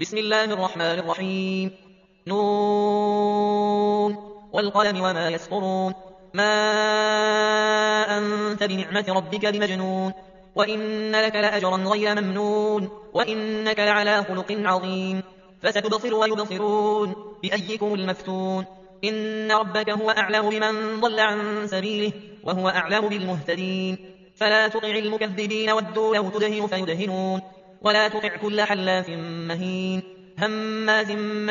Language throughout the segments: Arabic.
بسم الله الرحمن الرحيم. نون والقلم وما يسطرون. ما أنت بنعمة ربك بمجنون. وإن لك لأجرا غير ممنون، وإنك لعلى خلق عظيم. فستبصر ويبصرون بأيكم المفتون. إن ربك هو أعلم بمن ضل عن سبيله وهو أعلم بالمهتدين. فلا تطع المكذبين ودوا لو تدهن فيدهنون. ولا تطع كل حلاف مهين هماز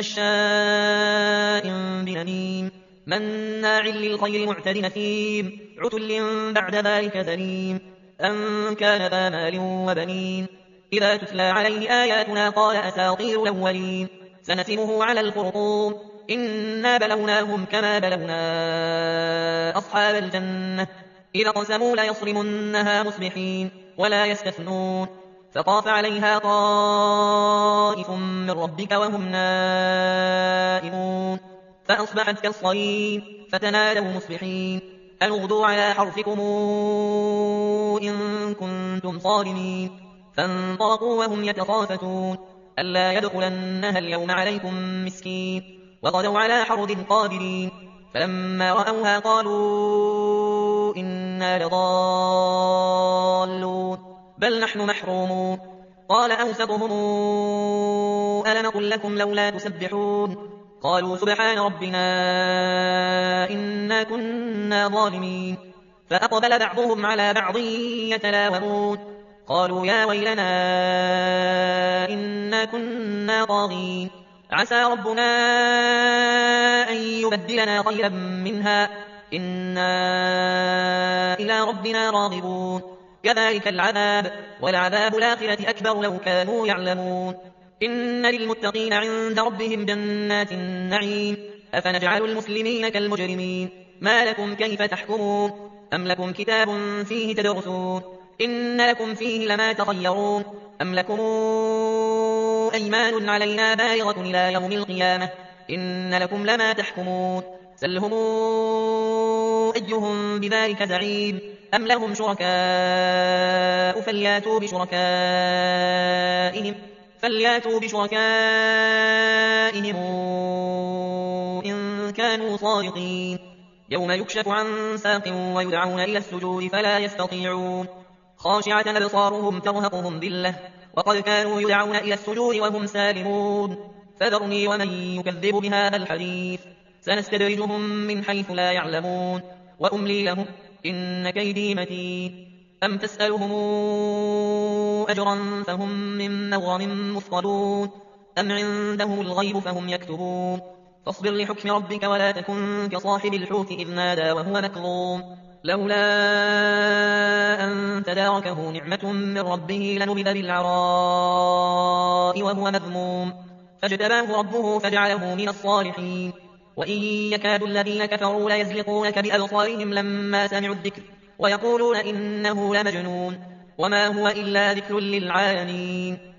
مشاء بنميم مناع للخير معتد نثيم عتل بعد ذلك زنيم أن كان ذا مال وبنين. إذا تتلى عليه آياتنا قال أساطير الأولين. سنسمه على الخرطوم إنا بلوناهم كما بلونا أصحاب الجنة إذا قسموا ليصرمنها مصبحين ولا يستثنون. فطاف عليها طائف من ربك وهم نائمون فأصبحت كالصريم فتنادوا مصبحين أن اغدوا على حرثكم إن كنتم صارمين. فانطلقوا وهم يتخافتون ألا يدخلنها اليوم عليكم مسكين وغدوا على حرد قادرين. فلما رأوها قالوا إنا لضالون بل نحن محرومون. قال أوسطهم ألم قل لكم لولا تسبحون قالوا سبحان ربنا إنا كنا ظالمين. فأقبل بعضهم على بعض يتلاومون قالوا يا ويلنا إنا كنا طاغين عسى ربنا أن يبدلنا خيرا منها إنا إلى ربنا راغبون. كذلك العذاب ولعذاب الآخرة أكبر لو كانوا يعلمون. إن للمتقين عند ربهم جنات النعيم أفنجعل المسلمين كالمجرمين ما لكم كيف تحكمون أم لكم كتاب فيه تدرسون إن لكم فيه لما تخيرون أم لكم أيمان علينا بالغة إلى يوم القيامة إن لكم لما تحكمون. سلهم أيهم بذلك زعيم أم لهم شركاء فلياتوا بشركائهم إن كانوا صادقين. يوم يكشف عن ساق ويدعون إلى السجود فلا يستطيعون خاشعة أبصارهم ترهقهم ذلة وقد كانوا يدعون إلى السجود وهم سالمون. فذرني ومن يكذب بهذا الحديث سنستدرجهم من حيث لا يعلمون وأملي لهم إن كيدي متين. أم تسألهم أجرا فهم من مغرم مثقلون أم عندهم الغيب فهم يكتبون. فاصبر لحكم ربك ولا تكن كصاحب الحوت إذ نادى وهو مكظوم لولا أن تداركه نعمة من ربه لنبذ بالعراء وهو مذموم فاجتباه ربه فجعله من الصالحين. وإن يكاد الذين كفروا ليزلقونك بأبصارهم لما سمعوا الذكر ويقولون إنه لمجنون وما هو إلا ذكر للعالمين